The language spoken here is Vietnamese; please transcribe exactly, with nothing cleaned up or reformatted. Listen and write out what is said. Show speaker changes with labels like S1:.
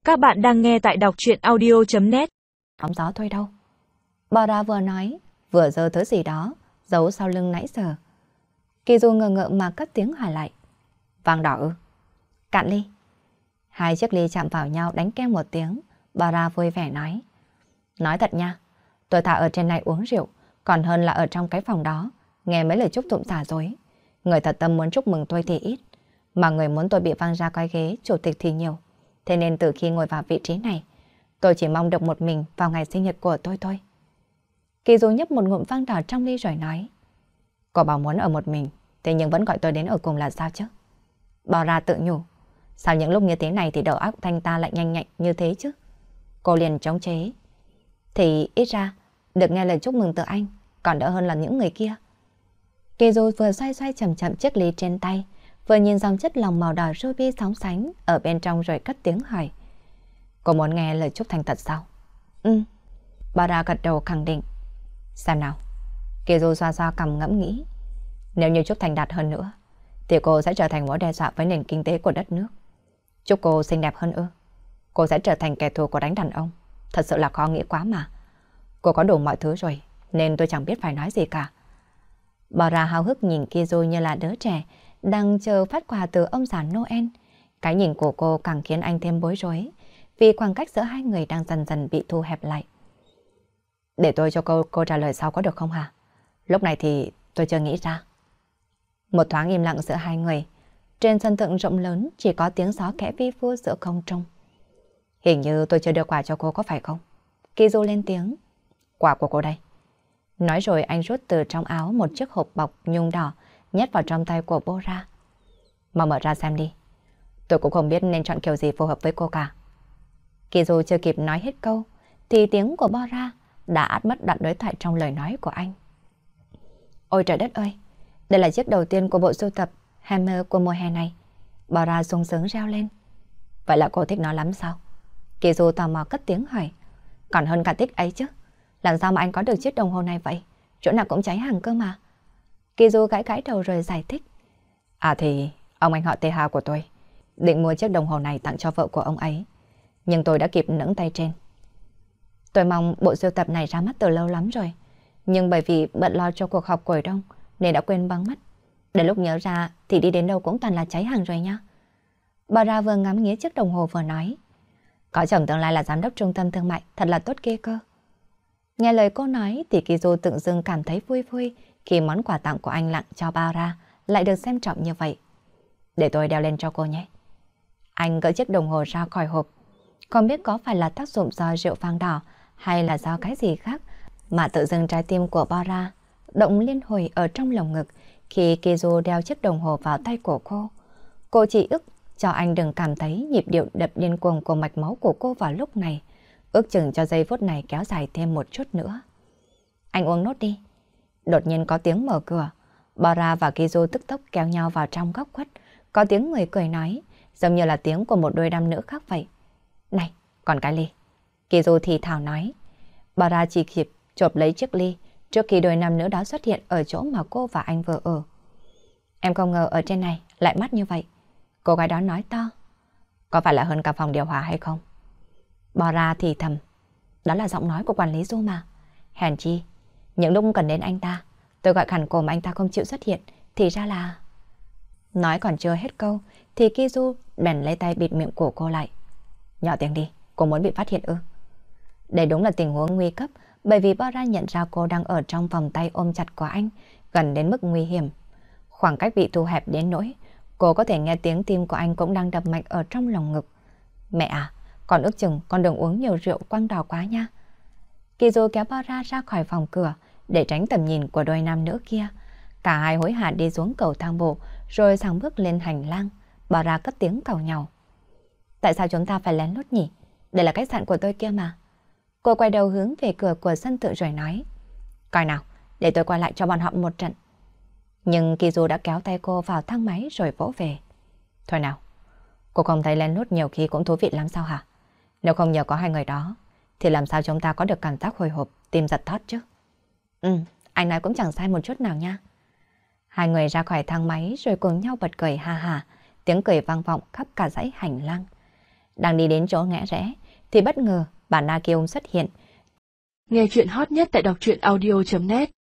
S1: Các bạn đang nghe tại đọc truyện audio chấm net.
S2: Hóng gió thôi đâu. Bà ra vừa nói, vừa giơ thứ gì đó, giấu sau lưng nãy giờ. Kỳ Du ngờ ngợ mà cất tiếng hỏi lại. Vàng đỏ ư? Cạn ly. Hai chiếc ly chạm vào nhau đánh keng một tiếng, bà ra vui vẻ nói. Nói thật nha, tôi thà ở trên này uống rượu, còn hơn là ở trong cái phòng đó, nghe mấy lời chúc tụng giả dối. Người thật tâm muốn chúc mừng tôi thì ít, mà người muốn tôi bị văng ra cái ghế chủ tịch thì nhiều. Thế nên từ khi ngồi vào vị trí này, tôi chỉ mong được một mình vào ngày sinh nhật của tôi thôi. Kỳ Du nhấp một ngụm vang đỏ trong ly rồi nói. Cô bảo muốn ở một mình, thế nhưng vẫn gọi tôi đến ở cùng là sao chứ? Bảo ra tự nhủ. Sao những lúc như thế này thì đầu óc thanh ta lại nhanh nhạy như thế chứ? Cô liền chống chế. Thì ít ra, được nghe lời chúc mừng từ anh, còn đỡ hơn là những người kia. Kỳ Du vừa xoay xoay chậm chậm chiếc ly trên tay, vừa nhìn dòng chất lòng màu đỏ ruby sóng sánh ở bên trong rồi cất tiếng hỏi. Cô muốn nghe lời chúc thành thật sao? Ừ. Bà ra gật đầu khẳng định. Xem nào. Kỳ Du xoa xoa cằm ngẫm nghĩ. Nếu như chúc thành đạt hơn nữa, thì cô sẽ trở thành mối đe dọa với nền kinh tế của đất nước. Chúc cô xinh đẹp hơn ư? Cô sẽ trở thành kẻ thù của đánh đàn ông. Thật sự là khó nghĩ quá mà. Cô có đủ mọi thứ rồi, nên tôi chẳng biết phải nói gì cả. Bà ra háo hức nhìn Kỳ Du như là đứa trẻ đang chờ phát quà từ ông già Noel. Cái nhìn của cô càng khiến anh thêm bối rối, vì khoảng cách giữa hai người đang dần dần bị thu hẹp lại. Để tôi cho cô cô trả lời sau có được không hả? Lúc này thì tôi chưa nghĩ ra. Một thoáng im lặng giữa hai người. Trên sân thượng rộng lớn chỉ có tiếng gió khẽ vi vu giữa không trung. Hình như tôi chưa đưa quà cho cô có phải không? Kỳ Du lên tiếng. Quà của cô đây. Nói rồi anh rút từ trong áo một chiếc hộp bọc nhung đỏ, nhét vào trong tay của bố ra. Mà mở ra xem đi. Tôi cũng không biết nên chọn kiểu gì phù hợp với cô cả. Kỳ Du chưa kịp nói hết câu, thì tiếng của Bo ra đã át mất đoạn đối thoại trong lời nói của anh. Ôi trời đất ơi, đây là chiếc đầu tiên của bộ sưu tập Hammer của mùa hè này. Bo ra sung sướng reo lên. Vậy là cô thích nó lắm sao? Kỳ Du tò mò cất tiếng hỏi. Còn hơn cả thích ấy chứ. Làm sao mà anh có được chiếc đồng hồ này vậy? Chỗ nào cũng cháy hàng cơ mà. Kỳ Du gãi gãi đầu rồi giải thích. À thì, ông anh họ tê ha của tôi định mua chiếc đồng hồ này tặng cho vợ của ông ấy. Nhưng tôi đã kịp nẫng tay trên. Tôi mong bộ sưu tập này ra mắt từ lâu lắm rồi. Nhưng bởi vì bận lo cho cuộc họp cổ đông nên đã quên băng mất. Đến lúc nhớ ra thì đi đến đâu cũng toàn là cháy hàng rồi nhá. Bà ra vừa ngắm nghía chiếc đồng hồ vừa nói. Có chồng tương lai là giám đốc trung tâm thương mại, thật là tốt ghê cơ. Nghe lời cô nói thì Kỳ Du tự dưng cảm thấy vui vui khi món quà tặng của anh Lặng cho Bao Ra lại được xem trọng như vậy. Để tôi đeo lên cho cô nhé. Anh gỡ chiếc đồng hồ ra khỏi hộp. Không biết có phải là tác dụng do rượu vang đỏ hay là do cái gì khác mà tự dưng trái tim của Bao Ra động liên hồi ở trong lồng ngực khi Kỳ Du đeo chiếc đồng hồ vào tay của cô. Cô chỉ ước cho anh đừng cảm thấy nhịp điệu đập điên cuồng của mạch máu của cô vào lúc này. Ước chừng cho giây phút này kéo dài thêm một chút nữa. Anh uống nốt đi. Đột nhiên có tiếng mở cửa. Bora và Kỳ Du tức tốc kéo nhau vào trong góc khuất. Có tiếng người cười nói, giống như là tiếng của một đôi nam nữ khác vậy. Này, còn cái ly. Kỳ Du thì thào nói. Bora chỉ kịp chộp lấy chiếc ly trước khi đôi nam nữ đó xuất hiện ở chỗ mà cô và anh vừa ở. Em không ngờ ở trên này lại mát như vậy. Cô gái đó nói to. Có phải là hơn cả phòng điều hòa hay không? Bora thì thầm. Đó là giọng nói của quản lý Du mà. Hèn chi, những lúc cần đến anh ta, tôi gọi khẩn cổ mà anh ta không chịu xuất hiện, thì ra là... Nói còn chưa hết câu, thì Kỳ Du bèn lấy tay bịt miệng của cô lại. Nhỏ tiếng đi, cô muốn bị phát hiện ư? Đây đúng là tình huống nguy cấp, bởi vì Bora nhận ra cô đang ở trong vòng tay ôm chặt của anh, gần đến mức nguy hiểm. Khoảng cách bị thu hẹp đến nỗi, cô có thể nghe tiếng tim của anh cũng đang đập mạnh ở trong lồng ngực. Mẹ à, còn ước chừng con đừng uống nhiều rượu quăng đào quá nha. Kỳ Du kéo Bora ra khỏi phòng cửa để tránh tầm nhìn của đôi nam nữ kia. Cả hai hối hả đi xuống cầu thang bộ rồi sang bước lên hành lang. Bora cất tiếng càu nhàu. Tại sao chúng ta phải lén lút nhỉ? Đây là khách sạn của tôi kia mà. Cô quay đầu hướng về cửa của sân thượng rồi nói. Coi nào, để tôi quay lại cho bọn họ một trận. Nhưng Kỳ Du đã kéo tay cô vào thang máy rồi vỗ về. Thôi nào, cô không thấy lén lút nhiều khi cũng thú vị lắm sao hả? Nếu không nhờ có hai người đó, thì làm sao chúng ta có được cảm giác hồi hộp, tim giật thót chứ? Ừ, anh nói cũng chẳng sai một chút nào nha. Hai người ra khỏi thang máy rồi cùng nhau bật cười ha ha, tiếng cười vang vọng khắp cả dãy hành lang. Đang đi đến chỗ ngẽ rẽ, thì bất ngờ bà Na Kiều xuất hiện.
S1: Nghe chuyện hot nhất tại đọc truyện audio chấm net